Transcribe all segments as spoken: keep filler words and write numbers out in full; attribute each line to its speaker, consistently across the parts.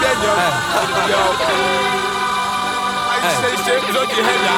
Speaker 1: pieniądz. A ich szczęściem rządzi chemia.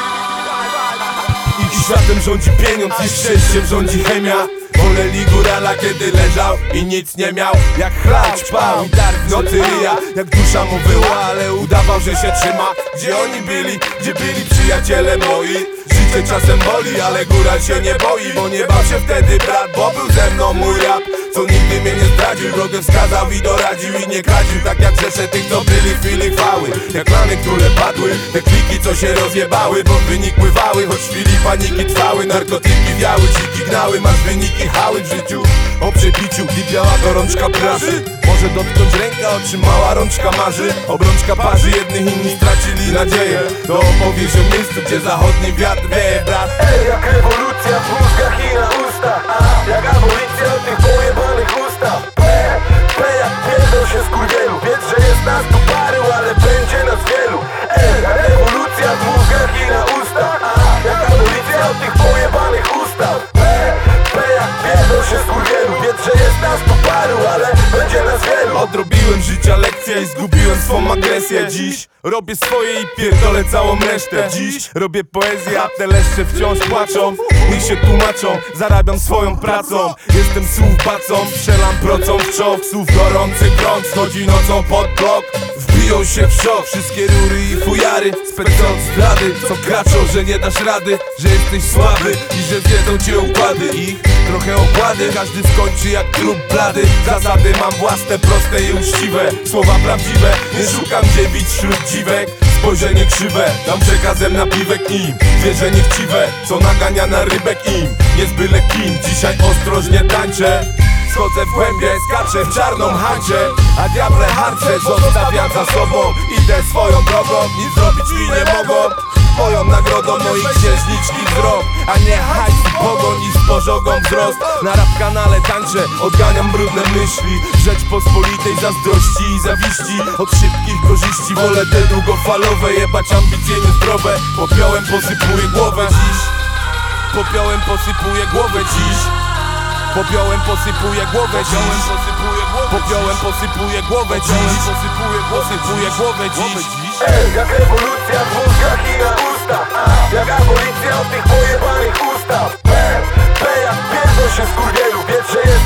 Speaker 2: Ich światem rządzi pieniądz, ich szczęściem rządzi chemia. Woleli górala, kiedy leżał i nic nie miał. Jak chlać pał i dar w nocy ryja. Jak dusza mu wyła, ale udawał, że się trzyma. Gdzie oni byli, gdzie byli przyjaciele moi? Życie czasem boli, ale góral się nie boi. Bo nie bał się wtedy brat, bo był ze mną mój rap. Co nigdy mnie nie zdradził, drogę wskazał i doradził. I nie kradził, tak jak rzesze tych, co byli w chwili chwały. Jak lany, które padły, te kliki, co się rozjebały. Bo wynik pływały, choć w chwili paniki trwały. Narkotyki wiały, dziki gnały, masz wyniki hały w życiu. O przepiciu i biała gorączka praży. Może dotknąć ręka, o czym mała rączka marzy. Obrączka parzy, jednych inni stracili nadzieję. To opowieść o miejscu, gdzie zachodni wiatr wieje, brat.
Speaker 3: Ej, jak rewolucja w mózgach i na ustach. A, jak abolicja od tych pojebanych ustaw. P, P jak pierdol się skurwielu. Wiedz, że jest nas tu paru, ale będzie nas wielu. Ej, jak rewolucja w mózgach i na ustach. A, jak abolicja od tych pojebanych ustaw. P, P jak pierdol się skurwielu. Wiedz, że jest nas tu paru, ale będzie nas wielu.
Speaker 2: Odrobiłem życia lekcję i zgubiłem swą agresję. Dziś robię swoje i pierdolę całą resztę. Dziś robię poezję, a te leszcze wciąż płaczą. Niech się tłumaczą, zarabiam swoją pracą. Jestem słów bacą, strzelam procą w czołg. Słów gorący krąg, schodzi nocą pod blok. Wbiją się w szok, wszystkie rury i fujary. Spędzą od zdrady, co kraczą, że nie dasz rady. Że jesteś słaby i że zjedzą cię układy. Ich trochę okłady, każdy skończy jak trup blady. Zasady mam własne, proste i uczciwe. Słowa prawdziwe, nie szukam dziewic wśród dziwek. Spojrzenie krzywe, dam przekazem na piwek im. Zwierzenie chciwe, co nagania na rybek im. Nie z byle kim, dzisiaj ostrożnie tańczę. Schodzę w głębie, skaczę w czarną hańczę. A diable harce zostawiam za sobą. Idę swoją drogą, nic zrobić mi nie mogą. Moją nagrodą moich księżniczki wzrok. A nie hajs, pogoń i z pożogą wzrost. Na rap kanale tańczę, odganiam brudne myśli. Rzeczpospolitej zazdrości i zawiści. Od szybkich korzyści wolę te długofalowe. Jebać ambicje niezdrowe. Popiołem posypuję głowę dziś. Popiołem posypuję głowę dziś. Popiołem posypuję głowę dziś. Popiołem posypuję głowę dziś. Posypuję głowę dziś.
Speaker 3: Ej, jak rewolucja w mózgach i na ustach. A, jak abolicja od tych pojebanych ustaw. P, P jak pierdol się skurwielu. Wiedz, że jest